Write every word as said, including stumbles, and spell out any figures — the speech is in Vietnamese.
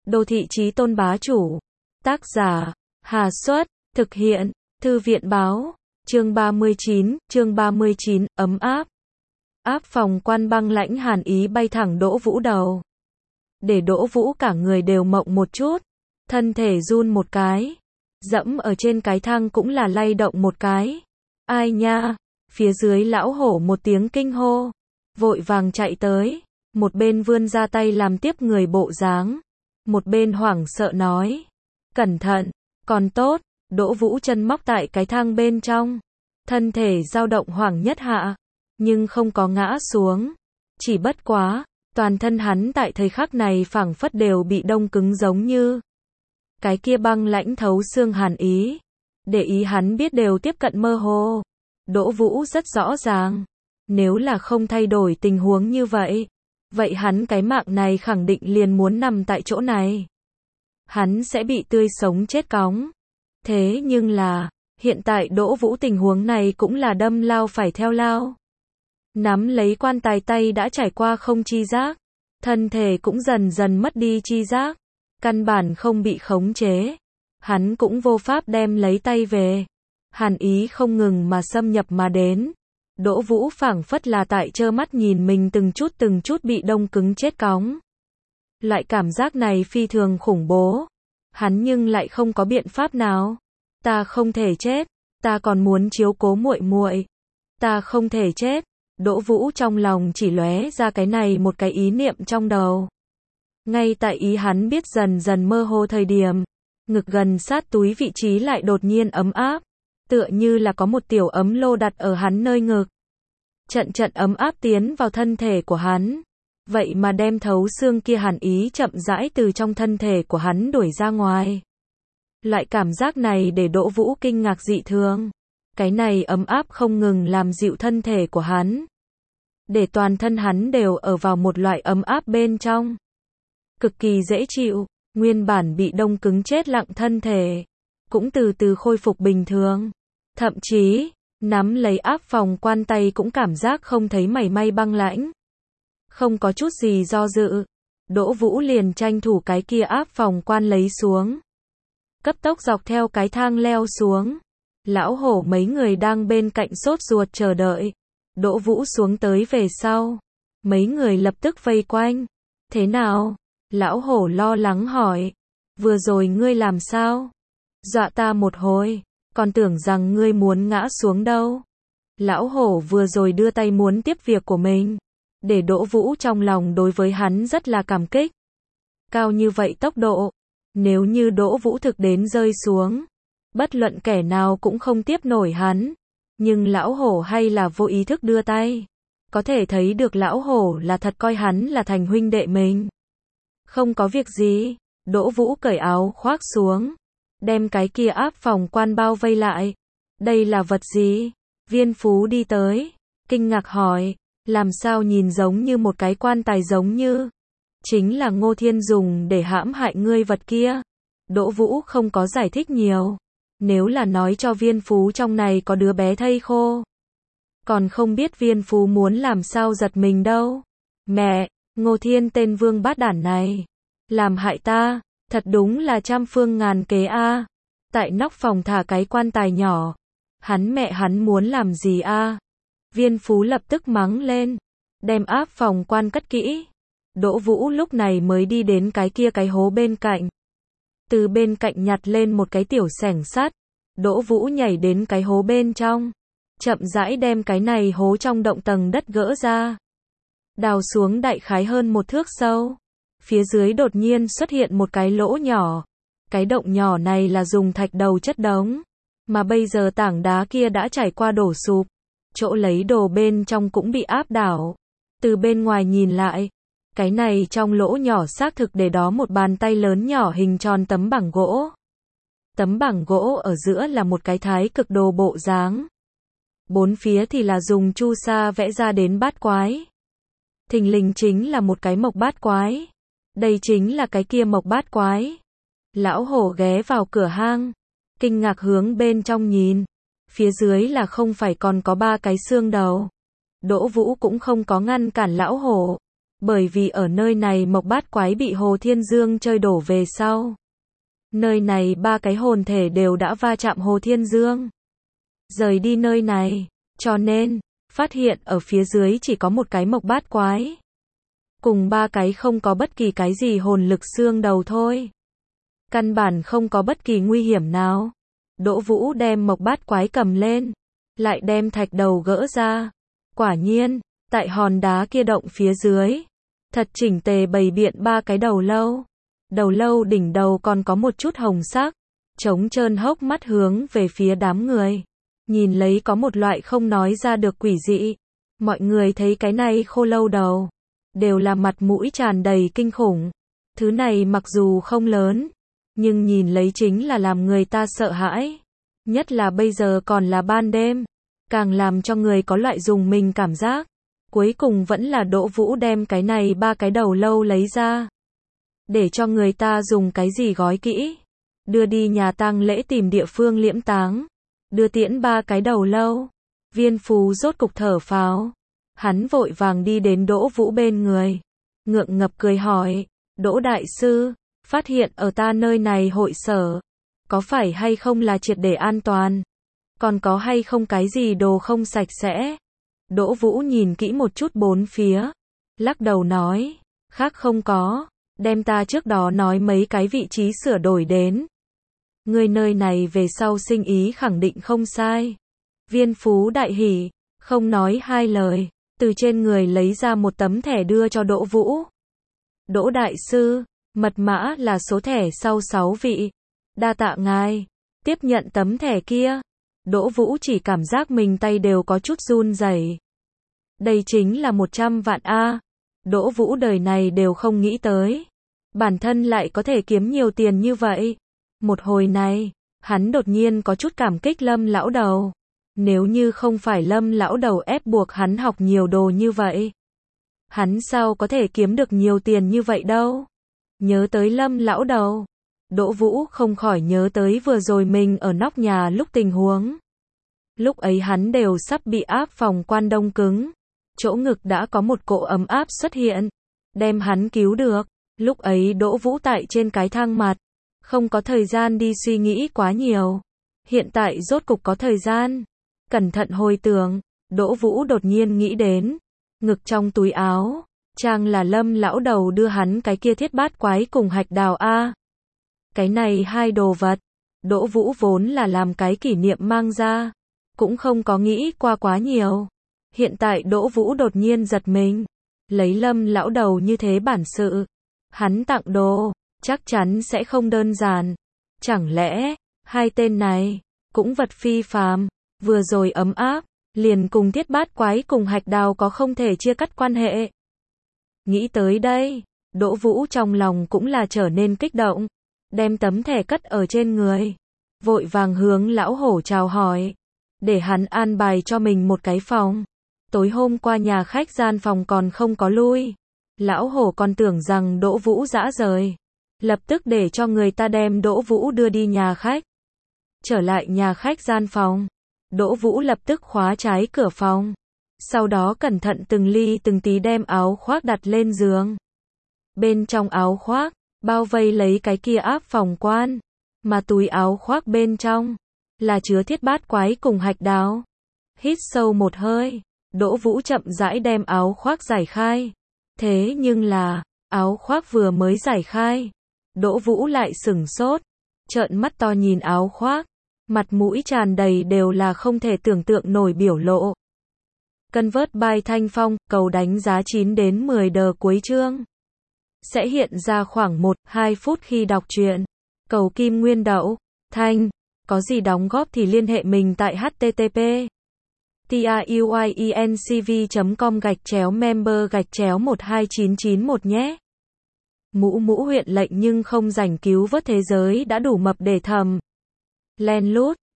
Đô thị chí tôn bá chủ. Tác giả, Hà Xuất, thực hiện, Thư viện báo, chương ba mươi chín, chương ba mươi chín, ấm áp. Áp phòng quan băng lãnh hàn ý bay thẳng Đỗ Vũ đầu. Để Đỗ Vũ cả người đều mộng một chút, thân thể run một cái, dẫm ở trên cái thang cũng là lay động một cái. Ai nha, phía dưới lão hổ một tiếng kinh hô, vội vàng chạy tới, một bên vươn ra tay làm tiếp người bộ dáng, một bên hoảng sợ nói, cẩn thận, còn tốt, Đỗ Vũ chân móc tại cái thang bên trong, thân thể dao động hoảng nhất hạ, nhưng không có ngã xuống, chỉ bất quá, toàn thân hắn tại thời khắc này phảng phất đều bị đông cứng giống như cái kia băng lãnh thấu xương hàn ý, để ý hắn biết đều tiếp cận mơ hồ. Đỗ Vũ rất rõ ràng, nếu là không thay đổi tình huống như vậy, vậy hắn cái mạng này khẳng định liền muốn nằm tại chỗ này. Hắn sẽ bị tươi sống chết cóng. Thế nhưng là, hiện tại Đỗ Vũ tình huống này cũng là đâm lao phải theo lao. Nắm lấy quan tài tay đã trải qua không chi giác, thân thể cũng dần dần mất đi chi giác, căn bản không bị khống chế. Hắn cũng vô pháp đem lấy tay về. Hàn ý không ngừng mà xâm nhập mà đến. Đỗ Vũ phảng phất là tại trơ mắt nhìn mình từng chút từng chút bị đông cứng chết cóng. Loại cảm giác này phi thường khủng bố. Hắn nhưng lại không có biện pháp nào. Ta không thể chết, ta còn muốn chiếu cố muội muội. Ta không thể chết. Đỗ Vũ trong lòng chỉ lóe ra cái này một cái ý niệm trong đầu. Ngay tại ý hắn biết dần dần mơ hồ thời điểm, ngực gần sát túi vị trí lại đột nhiên ấm áp, tựa như là có một tiểu ấm lô đặt ở hắn nơi ngực. Trận trận ấm áp tiến vào thân thể của hắn, vậy mà đem thấu xương kia hàn ý chậm rãi từ trong thân thể của hắn đuổi ra ngoài. Loại cảm giác này để Đỗ Vũ kinh ngạc dị thường. Cái này ấm áp không ngừng làm dịu thân thể của hắn, để toàn thân hắn đều ở vào một loại ấm áp bên trong. Cực kỳ dễ chịu, nguyên bản bị đông cứng chết lặng thân thể, cũng từ từ khôi phục bình thường. Thậm chí, nắm lấy áp phòng quan tay cũng cảm giác không thấy mảy may băng lãnh. Không có chút gì do dự, Đỗ Vũ liền tranh thủ cái kia áp phòng quan lấy xuống. Cấp tốc dọc theo cái thang leo xuống. Lão hổ mấy người đang bên cạnh sốt ruột chờ đợi. Đỗ Vũ xuống tới về sau. Mấy người lập tức vây quanh. Thế nào? Lão hổ lo lắng hỏi. Vừa rồi ngươi làm sao? Dọa ta một hồi. Còn tưởng rằng ngươi muốn ngã xuống đâu. Lão hổ vừa rồi đưa tay muốn tiếp việc của mình. Để Đỗ Vũ trong lòng đối với hắn rất là cảm kích. Cao như vậy tốc độ. Nếu như Đỗ Vũ thực đến rơi xuống, bất luận kẻ nào cũng không tiếp nổi hắn. Nhưng lão hổ hay là vô ý thức đưa tay. Có thể thấy được lão hổ là thật coi hắn là thành huynh đệ mình. Không có việc gì. Đỗ Vũ cởi áo khoác xuống, đem cái kia áp phòng quan bao vây lại. Đây là vật gì? Viên Phú đi tới, kinh ngạc hỏi, làm sao nhìn giống như một cái quan tài giống như. Chính là Ngô Thiên dùng để hãm hại ngươi vật kia. Đỗ Vũ không có giải thích nhiều. Nếu là nói cho Viên Phú trong này có đứa bé thây khô, còn không biết Viên Phú muốn làm sao giật mình đâu. Mẹ, Ngô Thiên tên vương bát đản này, làm hại ta, thật đúng là trăm phương ngàn kế a. Tại nóc phòng thả cái quan tài nhỏ, hắn mẹ hắn muốn làm gì a? Viên Phú lập tức mắng lên, đem áp phòng quan cất kỹ. Đỗ Vũ lúc này mới đi đến cái kia cái hố bên cạnh. Từ bên cạnh nhặt lên một cái tiểu xẻng sắt. Đỗ Vũ nhảy đến cái hố bên trong, chậm rãi đem cái này hố trong động tầng đất gỡ ra. Đào xuống đại khái hơn một thước sâu. Phía dưới đột nhiên xuất hiện một cái lỗ nhỏ. Cái động nhỏ này là dùng thạch đầu chất đống, mà bây giờ tảng đá kia đã trải qua đổ sụp. Chỗ lấy đồ bên trong cũng bị áp đảo. Từ bên ngoài nhìn lại, cái này trong lỗ nhỏ xác thực để đó một bàn tay lớn nhỏ hình tròn tấm bảng gỗ. Tấm bảng gỗ ở giữa là một cái thái cực đồ bộ dáng. Bốn phía thì là dùng chu sa vẽ ra đến bát quái. Thình lình chính là một cái mộc bát quái. Đây chính là cái kia mộc bát quái. Lão hổ ghé vào cửa hang, kinh ngạc hướng bên trong nhìn. Phía dưới là không phải còn có ba cái xương đầu. Đỗ Vũ cũng không có ngăn cản lão hổ. Bởi vì ở nơi này Mộc Bát Quái bị Hồ Thiên Dương chơi đổ về sau. Nơi này ba cái hồn thể đều đã va chạm Hồ Thiên Dương. Rời đi nơi này, cho nên, phát hiện ở phía dưới chỉ có một cái Mộc Bát Quái. Cùng ba cái không có bất kỳ cái gì hồn lực xương đầu thôi. Căn bản không có bất kỳ nguy hiểm nào. Đỗ Vũ đem Mộc Bát Quái cầm lên, lại đem thạch đầu gỡ ra. Quả nhiên, tại hòn đá kia động phía dưới, thật chỉnh tề bày biện ba cái đầu lâu. Đầu lâu đỉnh đầu còn có một chút hồng sắc, trống trơn hốc mắt hướng về phía đám người. Nhìn lấy có một loại không nói ra được quỷ dị. Mọi người thấy cái này khô lâu đầu, đều là mặt mũi tràn đầy kinh khủng. Thứ này mặc dù không lớn, nhưng nhìn lấy chính là làm người ta sợ hãi. Nhất là bây giờ còn là ban đêm, càng làm cho người có loại dùng mình cảm giác. Cuối cùng vẫn là Đỗ Vũ đem cái này ba cái đầu lâu lấy ra. Để cho người ta dùng cái gì gói kỹ. Đưa đi nhà tang lễ tìm địa phương liễm táng. Đưa tiễn ba cái đầu lâu. Viên Phú rốt cục thở phào. Hắn vội vàng đi đến Đỗ Vũ bên người. Ngượng ngập cười hỏi. Đỗ đại sư, phát hiện ở ta nơi này hội sở. Có phải hay không là triệt để an toàn? Còn có hay không cái gì đồ không sạch sẽ? Đỗ Vũ nhìn kỹ một chút bốn phía. Lắc đầu nói. Khác không có. Đem ta trước đó nói mấy cái vị trí sửa đổi đến. Người nơi này về sau sinh ý khẳng định không sai. Viên Phú đại hỉ, không nói hai lời, từ trên người lấy ra một tấm thẻ đưa cho Đỗ Vũ. Đỗ đại sư, mật mã là số thẻ sau sáu vị. Đa tạ ngài. Tiếp nhận tấm thẻ kia. Đỗ Vũ chỉ cảm giác mình tay đều có chút run rẩy. Đây chính là một trăm vạn a. Đỗ Vũ đời này đều không nghĩ tới. Bản thân lại có thể kiếm nhiều tiền như vậy. Một hồi này, hắn đột nhiên có chút cảm kích Lâm lão đầu. Nếu như không phải Lâm lão đầu ép buộc hắn học nhiều đồ như vậy, hắn sao có thể kiếm được nhiều tiền như vậy đâu. Nhớ tới Lâm lão đầu, Đỗ Vũ không khỏi nhớ tới vừa rồi mình ở nóc nhà lúc tình huống. Lúc ấy hắn đều sắp bị áp phòng quan đông cứng. Chỗ ngực đã có một cỗ ấm áp xuất hiện, đem hắn cứu được. Lúc ấy Đỗ Vũ tại trên cái thang mặt, không có thời gian đi suy nghĩ quá nhiều. Hiện tại rốt cục có thời gian. Cẩn thận hồi tưởng, Đỗ Vũ đột nhiên nghĩ đến, ngực trong túi áo, trang là Lâm lão đầu đưa hắn cái kia thiết bát quái cùng hạch đào a. Cái này hai đồ vật, Đỗ Vũ vốn là làm cái kỷ niệm mang ra, cũng không có nghĩ qua quá nhiều. Hiện tại Đỗ Vũ đột nhiên giật mình, lấy Lâm lão đầu như thế bản sự, hắn tặng đồ, chắc chắn sẽ không đơn giản. Chẳng lẽ, hai tên này, cũng vật phi phàm, vừa rồi ấm áp, liền cùng thiết bát quái cùng hạch đào có không thể chia cắt quan hệ. Nghĩ tới đây, Đỗ Vũ trong lòng cũng là trở nên kích động, đem tấm thẻ cất ở trên người, vội vàng hướng lão hổ chào hỏi, để hắn an bài cho mình một cái phòng. Tối hôm qua nhà khách gian phòng còn không có lui, lão hổ còn tưởng rằng Đỗ Vũ dã rời, lập tức để cho người ta đem Đỗ Vũ đưa đi nhà khách. Trở lại nhà khách gian phòng, Đỗ Vũ lập tức khóa trái cửa phòng, sau đó cẩn thận từng ly từng tí đem áo khoác đặt lên giường. Bên trong áo khoác, bao vây lấy cái kia áp phòng quan, mà túi áo khoác bên trong, là chứa thiết bát quái cùng hạch đào. Hít sâu một hơi, Đỗ Vũ chậm rãi đem áo khoác giải khai. Thế nhưng là, áo khoác vừa mới giải khai, Đỗ Vũ lại sửng sốt, trợn mắt to nhìn áo khoác, mặt mũi tràn đầy đều là không thể tưởng tượng nổi biểu lộ. Convert by Thanh Phong, cầu đánh giá chín đến mười đờ cuối chương. Sẽ hiện ra khoảng một đến hai phút khi đọc truyện. Cầu Kim Nguyên Đậu, Thanh, có gì đóng góp thì liên hệ mình tại http truyencv chấm com gạch chéo member gạch chéo một hai chín chín một nhé. Mũ mũ huyện lệnh nhưng không rảnh cứu vớt thế giới đã đủ mập để thầm. Len lút,